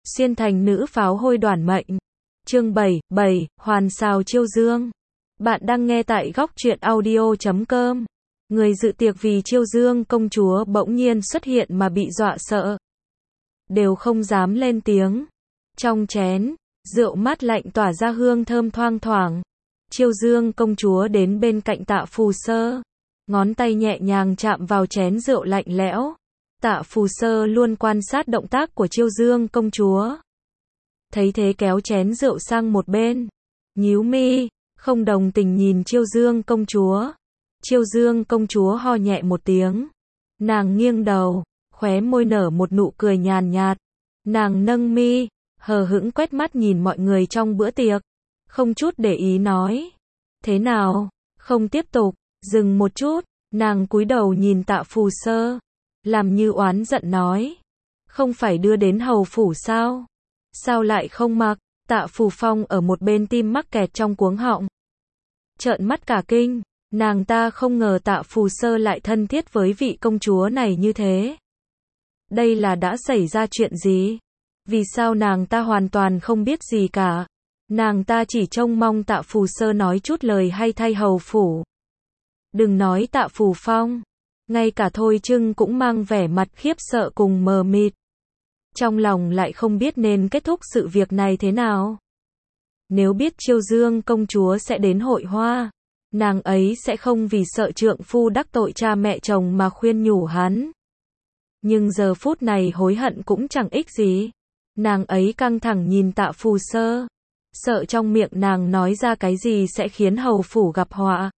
Xuyên thành nữ pháo hôi đoản mệnh. Chương 7, Hoàn xào chiêu dương. Bạn đang nghe tại góc truyện audio.com. Người dự tiệc vì chiêu dương công chúa bỗng nhiên xuất hiện mà bị dọa sợ. Đều không dám lên tiếng. Trong chén, rượu mát lạnh tỏa ra hương thơm thoang thoảng. Chiêu dương công chúa đến bên cạnh Tạ Phù Sơ. Ngón tay nhẹ nhàng chạm vào chén rượu lạnh lẽo. Tạ Phù Sơ luôn quan sát động tác của chiêu dương công chúa. Thấy thế kéo chén rượu sang một bên. Nhíu mi, không đồng tình nhìn chiêu dương công chúa. Chiêu dương công chúa ho nhẹ một tiếng. Nàng nghiêng đầu, khóe môi nở một nụ cười nhàn nhạt. Nàng nâng mi, hờ hững quét mắt nhìn mọi người trong bữa tiệc. Không chút để ý nói. Thế nào, không tiếp tục, dừng một chút. Nàng cúi đầu nhìn Tạ Phù Sơ. Làm như oán giận nói. Không phải đưa đến hầu phủ sao? Sao lại không mặc? Tạ Phù Phong ở một bên tim mắc kẹt trong cuống họng. Trợn mắt cả kinh. Nàng ta không ngờ Tạ Phù Sơ lại thân thiết với vị công chúa này như thế. Đây là đã xảy ra chuyện gì? Vì sao nàng ta hoàn toàn không biết gì cả? Nàng ta chỉ trông mong Tạ Phù Sơ nói chút lời hay thay hầu phủ. Đừng nói Tạ Phù Phong. Ngay cả Thôi Trưng cũng mang vẻ mặt khiếp sợ cùng mờ mịt. Trong lòng lại không biết nên kết thúc sự việc này thế nào. Nếu biết chiêu dương công chúa sẽ đến hội hoa, nàng ấy sẽ không vì sợ trượng phu đắc tội cha mẹ chồng mà khuyên nhủ hắn. Nhưng giờ phút này hối hận cũng chẳng ích gì. Nàng ấy căng thẳng nhìn Tạ Phù Sơ. Sợ trong miệng nàng nói ra cái gì sẽ khiến hầu phủ gặp họa.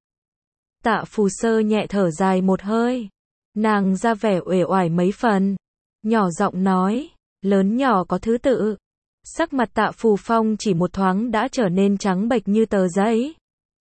Tạ Phù Sơ nhẹ thở dài một hơi. Nàng ra vẻ uể oải mấy phần. Nhỏ giọng nói, lớn nhỏ có thứ tự. Sắc mặt Tạ Phù Phong chỉ một thoáng đã trở nên trắng bệch như tờ giấy.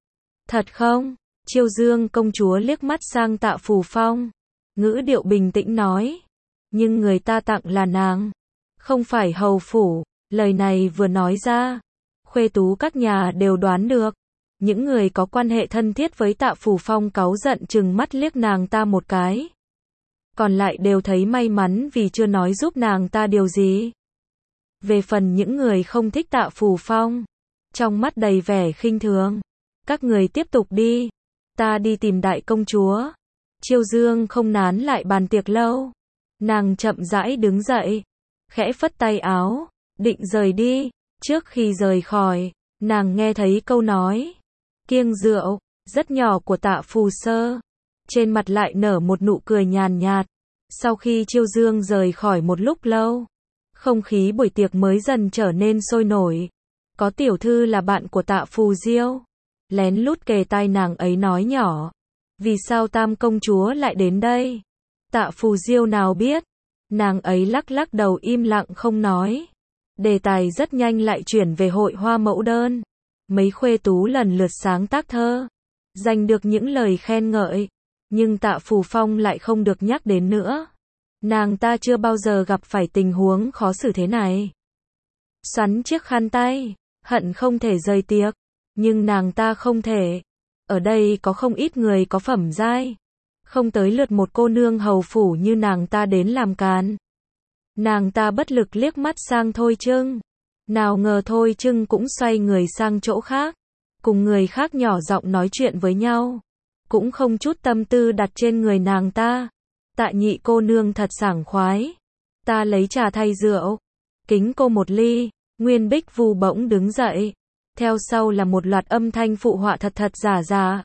Thật không? Chiêu dương công chúa liếc mắt sang Tạ Phù Phong. Ngữ điệu bình tĩnh nói. Nhưng người ta tặng là nàng. Không phải hầu phủ. Lời này vừa nói ra. Khuê tú các nhà đều đoán được. Những người có quan hệ thân thiết với Tạ Phù Phong cáu giận trừng mắt liếc nàng ta một cái. Còn lại đều thấy may mắn vì chưa nói giúp nàng ta điều gì. Về phần những người không thích Tạ Phù Phong, trong mắt đầy vẻ khinh thường. Các người tiếp tục đi. Ta đi tìm đại công chúa. Chiêu dương không nán lại bàn tiệc lâu. Nàng chậm rãi đứng dậy. Khẽ phất tay áo. Định rời đi. Trước khi rời khỏi, nàng nghe thấy câu nói. Kiêng rượu, rất nhỏ của Tạ Phù Sơ. Trên mặt lại nở một nụ cười nhàn nhạt. Sau khi chiêu dương rời khỏi một lúc lâu, không khí buổi tiệc mới dần trở nên sôi nổi. Có tiểu thư là bạn của Tạ Phù Diêu. Lén lút kề tai nàng ấy nói nhỏ. Vì sao tam công chúa lại đến đây? Tạ Phù Diêu nào biết. Nàng ấy lắc lắc đầu im lặng không nói. Đề tài rất nhanh lại chuyển về hội hoa mẫu đơn. Mấy khuê tú lần lượt sáng tác thơ. Giành được những lời khen ngợi. Nhưng Tạ Phù Phong lại không được nhắc đến nữa. Nàng ta chưa bao giờ gặp phải tình huống khó xử thế này. Xoắn chiếc khăn tay. Hận không thể rời tiệc. Nhưng nàng ta không thể. Ở đây có không ít người có phẩm giai. Không tới lượt một cô nương hầu phủ như nàng ta đến làm càn. Nàng ta bất lực liếc mắt sang Thôi Trưng. Nào ngờ Thôi Trưng cũng xoay người sang chỗ khác. Cùng người khác nhỏ giọng nói chuyện với nhau. Cũng không chút tâm tư đặt trên người nàng ta. Tạ nhị cô nương thật sảng khoái. Ta lấy trà thay rượu. Kính cô một ly. Nguyên Bích Vu bỗng đứng dậy. Theo sau là một loạt âm thanh phụ họa thật thật giả giả.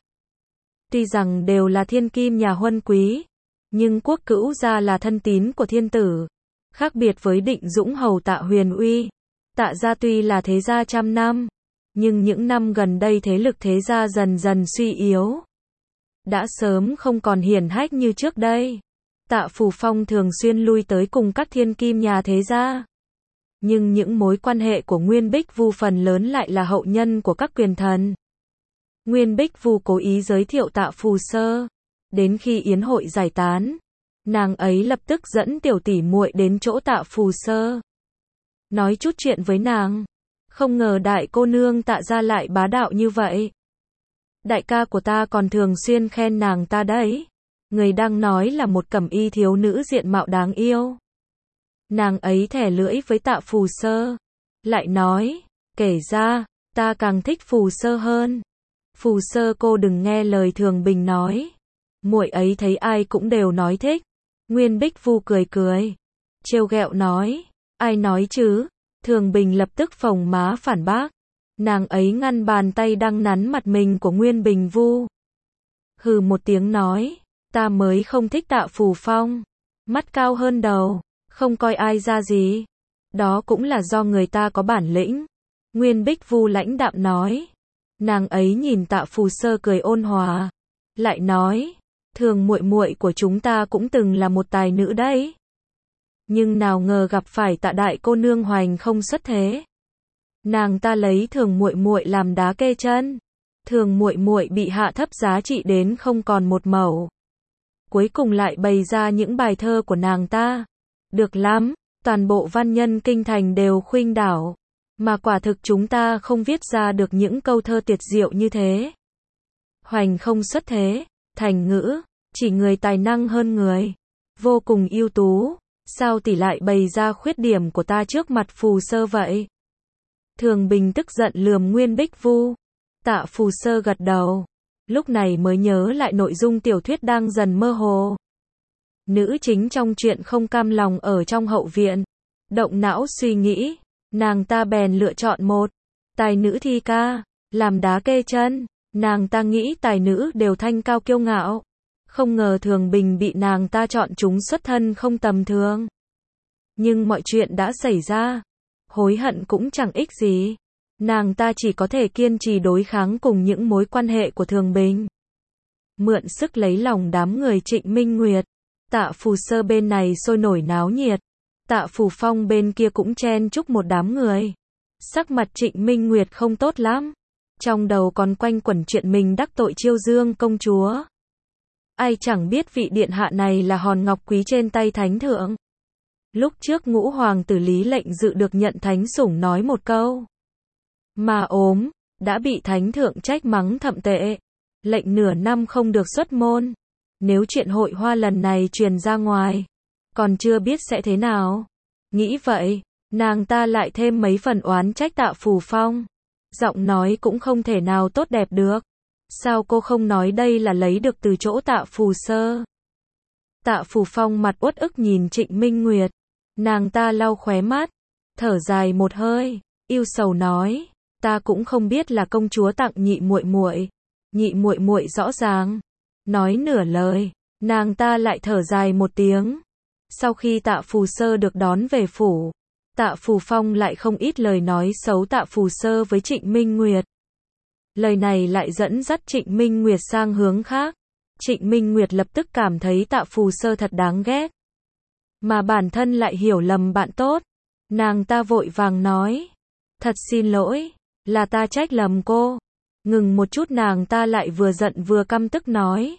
Tuy rằng đều là thiên kim nhà huân quý. Nhưng Quốc Cữu gia là thân tín của thiên tử. Khác biệt với Định Dũng hầu Tạ Huyền Uy. Tạ gia tuy là thế gia trăm năm. Nhưng những năm gần đây thế lực thế gia dần dần suy yếu. Đã sớm không còn hiển hách như trước đây. Tạ Phù Phong thường xuyên lui tới cùng các thiên kim nhà thế gia. Nhưng những mối quan hệ của Nguyên Bích Vu phần lớn lại là hậu nhân của các quyền thần. Nguyên Bích Vu cố ý giới thiệu Tạ Phù Sơ. Đến khi yến hội giải tán, nàng ấy lập tức dẫn tiểu tỷ muội đến chỗ Tạ Phù Sơ. Nói chút chuyện với nàng. Không ngờ đại cô nương Tạ gia lại bá đạo như vậy. Đại ca của ta còn thường xuyên khen nàng ta đấy. Người đang nói là một cẩm y thiếu nữ diện mạo đáng yêu. Nàng ấy thè lưỡi với Tạ Phù Sơ, lại nói, kể ra, ta càng thích Phù Sơ hơn. Phù Sơ cô đừng nghe lời Thường Bình nói. Muội ấy thấy ai cũng đều nói thích. Nguyên Bích Vu cười cười, trêu ghẹo nói, ai nói chứ? Thường Bình lập tức phồng má phản bác. Nàng ấy ngăn bàn tay đang nắn mặt mình của Nguyên Bình Vu. Hừ một tiếng nói, ta mới không thích Tạ Phù Phong. Mắt cao hơn đầu, không coi ai ra gì. Đó cũng là do người ta có bản lĩnh. Nguyên Bích Vu lãnh đạm nói. Nàng ấy nhìn Tạ Phù Sơ cười ôn hòa, lại nói, Thường muội muội của chúng ta cũng từng là một tài nữ đấy. Nhưng nào ngờ gặp phải Tạ đại cô nương hoành không xuất thế. Nàng ta lấy Thường muội muội làm đá kê chân. Thường muội muội bị hạ thấp giá trị đến không còn một mẩu. Cuối cùng lại bày ra những bài thơ của nàng ta. Được lắm, toàn bộ văn nhân kinh thành đều khuynh đảo. Mà quả thực chúng ta không viết ra được những câu thơ tuyệt diệu như thế. Hoành không xuất thế, thành ngữ, chỉ người tài năng hơn người. Vô cùng ưu tú, sao tỷ lại bày ra khuyết điểm của ta trước mặt Phù Sơ vậy? Thường Bình tức giận lườm Nguyên Bích Vu. Tạ Phù Sơ gật đầu. Lúc này mới nhớ lại nội dung tiểu thuyết đang dần mơ hồ. Nữ chính trong truyện không cam lòng ở trong hậu viện. Động não suy nghĩ. Nàng ta bèn lựa chọn một tài nữ thi ca, làm đá kê chân. Nàng ta nghĩ tài nữ đều thanh cao kiêu ngạo. Không ngờ Thường Bình bị nàng ta chọn chúng xuất thân không tầm thường. Nhưng mọi chuyện đã xảy ra. Hối hận cũng chẳng ích gì. Nàng ta chỉ có thể kiên trì đối kháng cùng những mối quan hệ của Thường Bình. Mượn sức lấy lòng đám người Trịnh Minh Nguyệt. Tạ Phù Sơ bên này sôi nổi náo nhiệt. Tạ Phù Phong bên kia cũng chen chúc một đám người. Sắc mặt Trịnh Minh Nguyệt không tốt lắm. Trong đầu còn quanh quẩn chuyện mình đắc tội Chiêu Dương công chúa. Ai chẳng biết vị điện hạ này là hòn ngọc quý trên tay thánh thượng. Lúc trước Ngũ hoàng tử Lý Lệnh Dự được nhận thánh sủng nói một câu. Mà ốm, đã bị thánh thượng trách mắng thậm tệ. Lệnh nửa năm không được xuất môn. Nếu chuyện hội hoa lần này truyền ra ngoài, còn chưa biết sẽ thế nào. Nghĩ vậy, nàng ta lại thêm mấy phần oán trách Tạ Phù Phong. Giọng nói cũng không thể nào tốt đẹp được. Sao cô không nói đây là lấy được từ chỗ Tạ Phù Sơ? Tạ Phù Phong mặt uất ức nhìn Trịnh Minh Nguyệt. Nàng ta lau khóe mắt, thở dài một hơi, ưu sầu nói, ta cũng không biết là công chúa tặng nhị muội muội. Nhị muội muội rõ ràng. Nói nửa lời, nàng ta lại thở dài một tiếng. Sau khi Tạ Phù Sơ được đón về phủ, Tạ Phù Phong lại không ít lời nói xấu Tạ Phù Sơ với Trịnh Minh Nguyệt. Lời này lại dẫn dắt Trịnh Minh Nguyệt sang hướng khác. Trịnh Minh Nguyệt lập tức cảm thấy Tạ Phù Sơ thật đáng ghét. Mà bản thân lại hiểu lầm bạn tốt. Nàng ta vội vàng nói, thật xin lỗi, là ta trách lầm cô. Ngừng một chút nàng ta lại vừa giận vừa căm tức nói,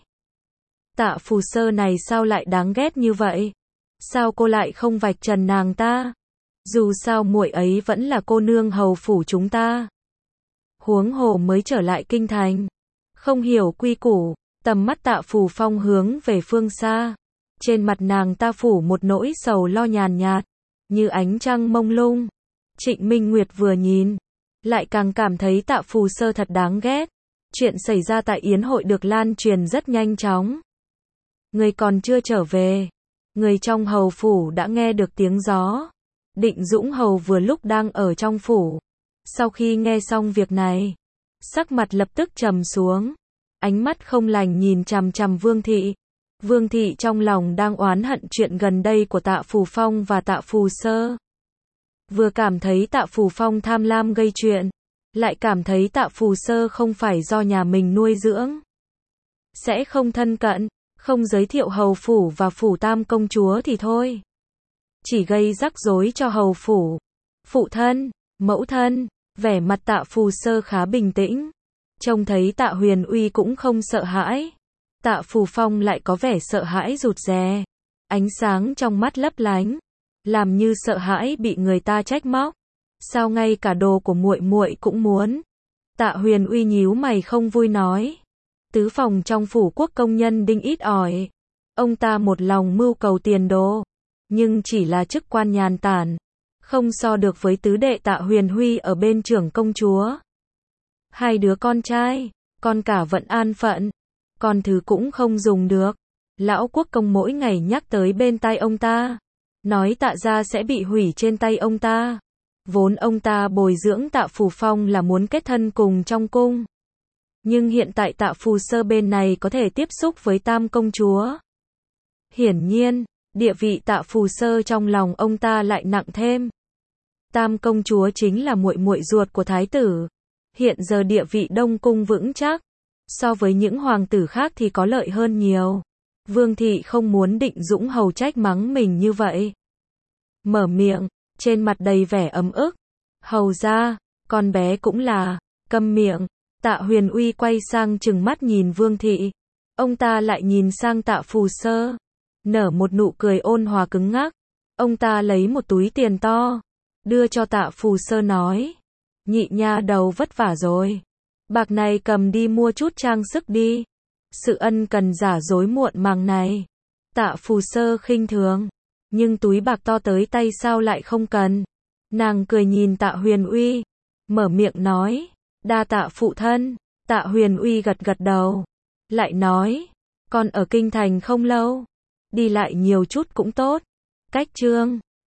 Tạ Phù Sơ này sao lại đáng ghét như vậy? Sao cô lại không vạch trần nàng ta? Dù sao muội ấy vẫn là cô nương hầu phủ chúng ta. Huống hồ mới trở lại kinh thành. Không hiểu quy củ, tầm mắt Tạ Phù Phong hướng về phương xa. Trên mặt nàng ta phủ một nỗi sầu lo nhàn nhạt, như ánh trăng mông lung. Trịnh Minh Nguyệt vừa nhìn, lại càng cảm thấy Tạ Phù Sơ thật đáng ghét. Chuyện xảy ra tại yến hội được lan truyền rất nhanh chóng. Người còn chưa trở về, người trong hầu phủ đã nghe được tiếng gió. Định Dũng hầu vừa lúc đang ở trong phủ. Sau khi nghe xong việc này, sắc mặt lập tức trầm xuống, ánh mắt không lành nhìn chằm chằm Vương thị. Vương thị trong lòng đang oán hận chuyện gần đây của Tạ Phù Phong và Tạ Phù Sơ. Vừa cảm thấy Tạ Phù Phong tham lam gây chuyện, lại cảm thấy Tạ Phù Sơ không phải do nhà mình nuôi dưỡng. Sẽ không thân cận, không giới thiệu hầu phủ và phủ tam công chúa thì thôi. Chỉ gây rắc rối cho hầu phủ, phụ thân, mẫu thân. Vẻ mặt Tạ Phù Sơ khá bình tĩnh. Trông thấy Tạ Huyền Uy cũng không sợ hãi. Tạ Phù Phong lại có vẻ sợ hãi rụt rè. Ánh sáng trong mắt lấp lánh, làm như sợ hãi bị người ta trách móc. Sao ngay cả đồ của muội muội cũng muốn? Tạ Huyền Uy nhíu mày không vui nói. Tứ phòng trong phủ quốc công nhân đinh ít ỏi. Ông ta một lòng mưu cầu tiền đồ. nhưng chỉ là chức quan nhàn tản, không so được với tứ đệ Tạ Huyền Huy ở bên trưởng công chúa. Hai đứa con trai, con cả vẫn an phận, con thứ cũng không dùng được. Lão quốc công mỗi ngày nhắc tới bên tai ông ta, nói Tạ gia sẽ bị hủy trên tay ông ta. Vốn ông ta bồi dưỡng Tạ Phù Phong là muốn kết thân cùng trong cung. Nhưng hiện tại Tạ Phù Sơ bên này có thể tiếp xúc với Tam công chúa. Hiển nhiên, địa vị Tạ Phù Sơ trong lòng ông ta lại nặng thêm. Tam công chúa chính là muội muội ruột của thái tử. Hiện giờ địa vị Đông cung vững chắc, so với những hoàng tử khác thì có lợi hơn nhiều. Vương thị không muốn Định Dũng hầu trách mắng mình như vậy. Mở miệng, trên mặt đầy vẻ ấm ức. Hầu ra, con bé cũng là, câm miệng. Tạ Huyền Uy quay sang trừng mắt nhìn Vương thị. Ông ta lại nhìn sang Tạ Phù Sơ, nở một nụ cười ôn hòa cứng ngắc. Ông ta lấy một túi tiền to, đưa cho Tạ Phù Sơ nói. Nhị nha đầu vất vả rồi. Bạc này cầm đi mua chút trang sức đi. Sự ân cần giả dối muộn màng này. Tạ Phù Sơ khinh thường. Nhưng túi bạc to tới tay sao lại không cần. Nàng cười nhìn Tạ Huyền Uy, mở miệng nói. Đa tạ phụ thân. Tạ Huyền Uy gật gật đầu. Lại nói. Con ở kinh thành không lâu. Đi lại nhiều chút cũng tốt. Cách Trương